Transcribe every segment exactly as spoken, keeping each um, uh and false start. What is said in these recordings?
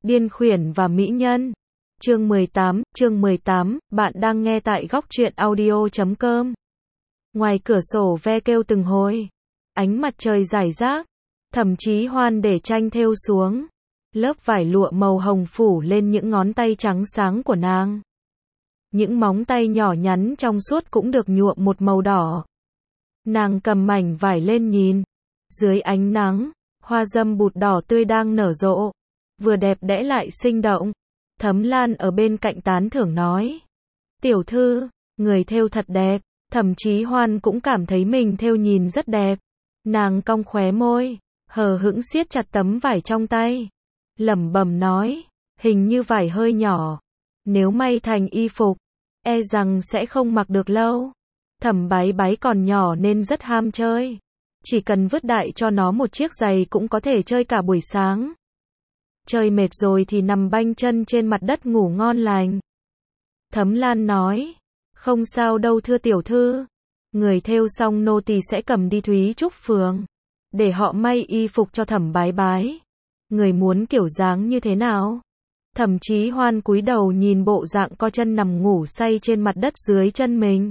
Điên khuyển và mỹ nhân. Chương mười tám, chương mười tám, bạn đang nghe tại góc truyện audio chấm com. Ngoài cửa sổ ve kêu từng hồi. Ánh mặt trời rải rác. Thậm chí Hoan để tranh thêu xuống. Lớp vải lụa màu hồng phủ lên những ngón tay trắng sáng của nàng. Những móng tay nhỏ nhắn trong suốt cũng được nhuộm một màu đỏ. Nàng cầm mảnh vải lên nhìn. Dưới ánh nắng, hoa dâm bụt đỏ tươi đang nở rộ. Vừa đẹp đẽ lại sinh động. Thấm Lan ở bên cạnh tán thưởng nói. Tiểu thư, người thêu thật đẹp. Thậm chí Hoan cũng cảm thấy mình thêu nhìn rất đẹp. Nàng cong khóe môi, hờ hững siết chặt tấm vải trong tay. Lẩm bẩm nói, hình như vải hơi nhỏ. Nếu may thành y phục, e rằng sẽ không mặc được lâu. Thẩm Bái Bái còn nhỏ nên rất ham chơi. Chỉ cần vứt đại cho nó một chiếc giày cũng có thể chơi cả buổi sáng. Chơi mệt rồi thì nằm banh chân trên mặt đất ngủ ngon lành. Thấm Lan nói, không sao đâu thưa tiểu thư. Người thêu xong nô tỳ sẽ cầm đi Thúy Trúc Phường, để họ may y phục cho Thẩm Bái Bái. Người muốn kiểu dáng như thế nào? Thậm chí Hoan cúi đầu nhìn bộ dạng co chân nằm ngủ say trên mặt đất dưới chân mình.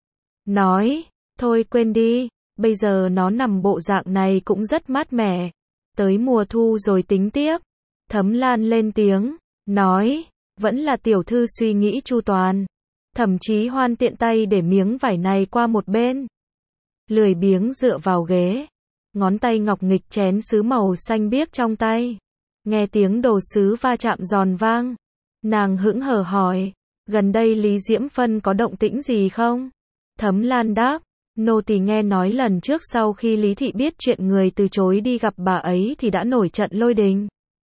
Nói, thôi quên đi, bây giờ nó nằm bộ dạng này cũng rất mát mẻ. Tới mùa thu rồi tính tiếp. Thấm Lan lên tiếng, nói, vẫn là tiểu thư suy nghĩ chu toàn. Thậm chí Hoan tiện tay để miếng vải này qua một bên. Lười biếng dựa vào ghế. Ngón tay ngọc nghịch chén sứ màu xanh biếc trong tay. Nghe tiếng đồ sứ va chạm giòn vang. Nàng hững hờ hỏi, gần đây Lý Diễm Phân có động tĩnh gì không? Thấm Lan đáp, nô tỳ nghe nói lần trước sau khi Lý Thị biết chuyện người từ chối đi gặp bà ấy thì đã nổi trận lôi đình.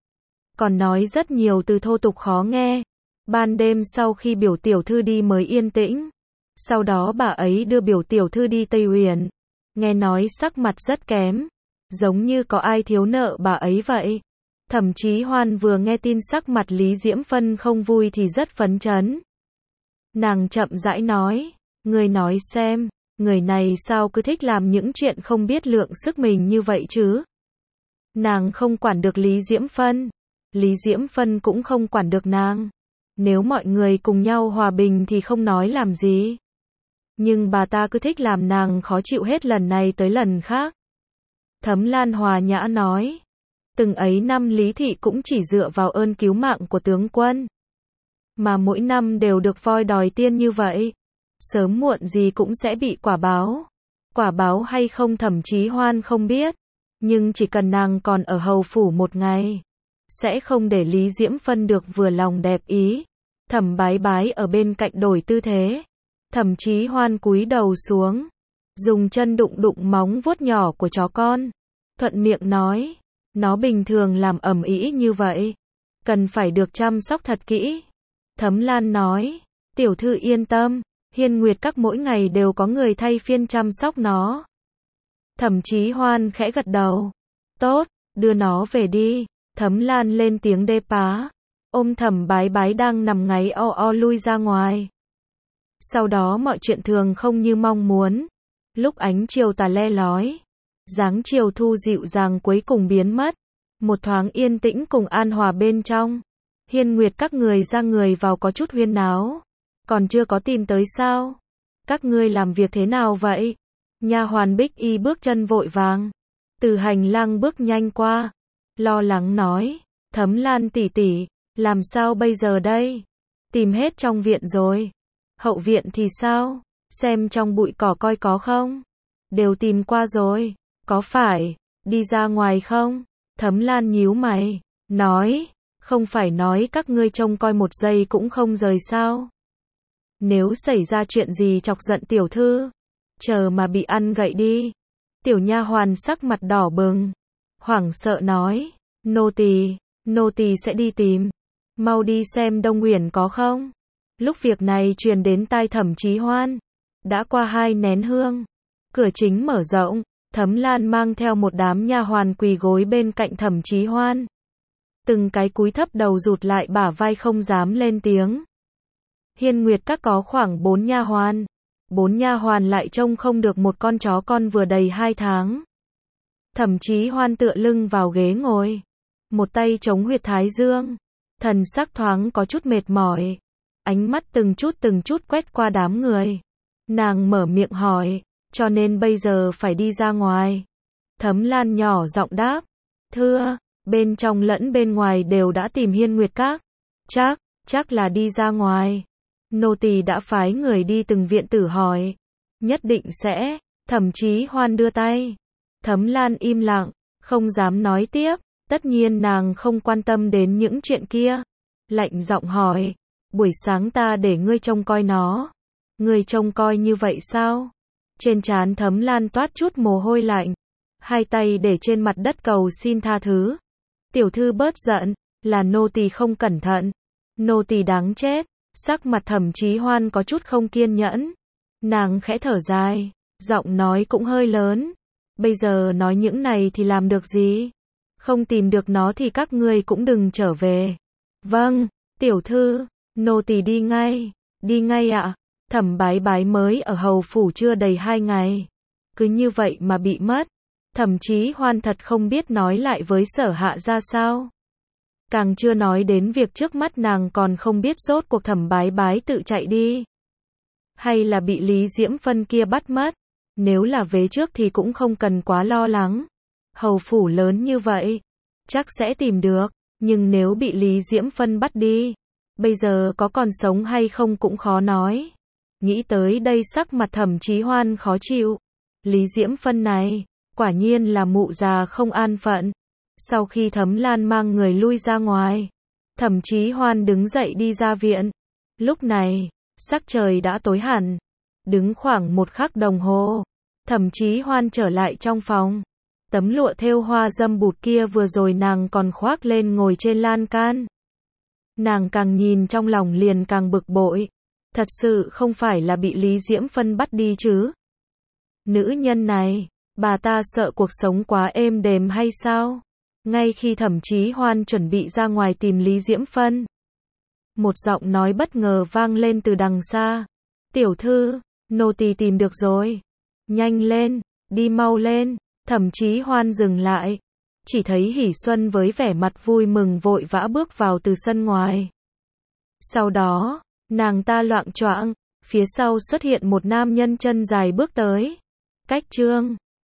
Còn nói rất nhiều từ thô tục khó nghe. Ban đêm sau khi biểu tiểu thư đi mới yên tĩnh. Sau đó bà ấy đưa biểu tiểu thư đi Tây Uyển. Nghe nói sắc mặt rất kém. Giống như có ai thiếu nợ bà ấy vậy. Thậm chí Hoan vừa nghe tin sắc mặt Lý Diễm Phân không vui thì rất phấn chấn. Nàng chậm rãi nói, người nói xem, người này sao cứ thích làm những chuyện không biết lượng sức mình như vậy chứ? Nàng không quản được Lý Diễm Phân. Lý Diễm Phân cũng không quản được nàng. Nếu mọi người cùng nhau hòa bình thì không nói làm gì. Nhưng bà ta cứ thích làm nàng khó chịu hết lần này tới lần khác. Thấm Lan hòa nhã nói. Từng ấy năm Lý Thị cũng chỉ dựa vào ơn cứu mạng của tướng quân. Mà mỗi năm đều được voi đòi tiên như vậy. Sớm muộn gì cũng sẽ bị quả báo. Quả báo hay không thậm chí Hoan không biết. Nhưng chỉ cần nàng còn ở hầu phủ một ngày. Sẽ không để Lý Diễm Phân được vừa lòng đẹp ý. Thẩm Bái Bái ở bên cạnh đổi tư thế. Thậm chí Hoan cúi đầu xuống. Dùng chân đụng đụng móng vuốt nhỏ của chó con. Thuận miệng nói. Nó bình thường làm ầm ĩ như vậy. Cần phải được chăm sóc thật kỹ. Thấm Lan nói. Tiểu thư yên tâm. Hiên Nguyệt Các mỗi ngày đều có người thay phiên chăm sóc nó. Thậm chí Hoan khẽ gật đầu. Tốt, đưa nó về đi. Thấm Lan lên tiếng đê pá. Ôm Thẩm Bái Bái đang nằm ngáy o o lui ra ngoài. Sau đó mọi chuyện thường không như mong muốn. Lúc ánh chiều tà le lói. Dáng chiều thu dịu dàng cuối cùng biến mất. Một thoáng yên tĩnh cùng an hòa bên trong. Hiên Nguyệt Các người ra người vào có chút huyên náo. Còn chưa có tìm tới sao? Các ngươi làm việc thế nào vậy? Nha hoàn Bích Y bước chân vội vàng. Từ hành lang bước nhanh qua. Lo lắng nói. Thấm Lan tỷ tỷ, làm sao bây giờ đây? Tìm hết trong viện rồi. Hậu viện thì sao? Xem trong bụi cỏ coi có không? Đều tìm qua rồi. Có phải đi ra ngoài không? Thấm Lan nhíu mày. Nói. Không phải nói các ngươi trông coi một giây cũng không rời sao? Nếu xảy ra chuyện gì chọc giận tiểu thư, chờ mà bị ăn gậy đi. Tiểu nha hoàn sắc mặt đỏ bừng, hoảng sợ nói, nô tỳ, nô tỳ sẽ đi tìm. Mau đi xem Đông Uyển có không. Lúc việc này truyền đến tai Thẩm Chí Hoan, đã qua hai nén hương, cửa chính mở rộng, Thấm Lan mang theo một đám nha hoàn quỳ gối bên cạnh Thẩm Chí Hoan. Từng cái cúi thấp đầu rụt lại bả vai không dám lên tiếng. Hiên Nguyệt Các có khoảng bốn nha hoàn. Bốn nha hoàn lại trông không được một con chó con vừa đầy hai tháng. Thậm chí Hoan tựa lưng vào ghế ngồi. Một tay chống huyệt thái dương. thần sắc thoáng có chút mệt mỏi, ánh mắt từng chút từng chút quét qua đám người. Nàng mở miệng hỏi, cho nên bây giờ phải đi ra ngoài. Thấm Lan nhỏ giọng đáp, thưa, bên trong lẫn bên ngoài đều đã tìm Hiên Nguyệt Các. Chắc, chắc là đi ra ngoài. Nô tỳ đã phái người đi từng viện tử hỏi. Nhất định sẽ. Thẩm Chí Hoan đưa tay. Thấm Lan im lặng, không dám nói tiếp. Tất nhiên nàng không quan tâm đến những chuyện kia. Lạnh giọng hỏi, buổi sáng ta để ngươi trông coi nó. Ngươi trông coi như vậy sao? Trên trán Thấm Lan toát chút mồ hôi lạnh. Hai tay để trên mặt đất cầu xin tha thứ. Tiểu thư bớt giận, là nô tỳ không cẩn thận. Nô tỳ đáng chết. Sắc mặt Thẩm Chí Hoan có chút không kiên nhẫn. Nàng khẽ thở dài, giọng nói cũng hơi lớn. Bây giờ nói những này thì làm được gì? Không tìm được nó thì các ngươi cũng đừng trở về. Vâng, tiểu thư, nô tỳ đi ngay. Đi ngay ạ. Thẩm Bái Bái mới ở hầu phủ chưa đầy hai ngày. Cứ như vậy mà bị mất. Thẩm Chí Hoan thật không biết nói lại với Sở Hạ ra sao. Càng chưa nói đến việc trước mắt nàng còn không biết rốt cuộc Thẩm Bái Bái tự chạy đi. Hay là bị Lý Diễm Phân kia bắt mất. Nếu là vế trước thì cũng không cần quá lo lắng. Hầu phủ lớn như vậy, chắc sẽ tìm được. Nhưng nếu bị Lý Diễm Phân bắt đi, bây giờ có còn sống hay không cũng khó nói. Nghĩ tới đây sắc mặt Thẩm Chí Hoan khó chịu. Lý Diễm Phân này, quả nhiên là mụ già không an phận. Sau khi Thấm Lan mang người lui ra ngoài, Thẩm Chí Hoan đứng dậy đi ra viện. Lúc này, sắc trời đã tối hẳn. Đứng khoảng một khắc đồng hồ, Thẩm Chí Hoan trở lại trong phòng. Tấm lụa thêu hoa dâm bụt kia vừa rồi nàng còn khoác lên ngồi trên lan can. Nàng càng nhìn trong lòng liền càng bực bội. Thật sự không phải là bị Lý Diễm Phân bắt đi chứ? Nữ nhân này, bà ta sợ cuộc sống quá êm đềm hay sao? Ngay khi Thẩm Chí Hoan chuẩn bị ra ngoài tìm Lý Diễm Phân, một giọng nói bất ngờ vang lên từ đằng xa. Tiểu thư, nô tỳ tìm được rồi. Nhanh lên, đi mau lên. Thẩm Chí Hoan dừng lại. Chỉ thấy Hỷ Xuân với vẻ mặt vui mừng vội vã bước vào từ sân ngoài. Sau đó, nàng ta loạng choạng, phía sau xuất hiện một nam nhân chân dài bước tới. Cách Trương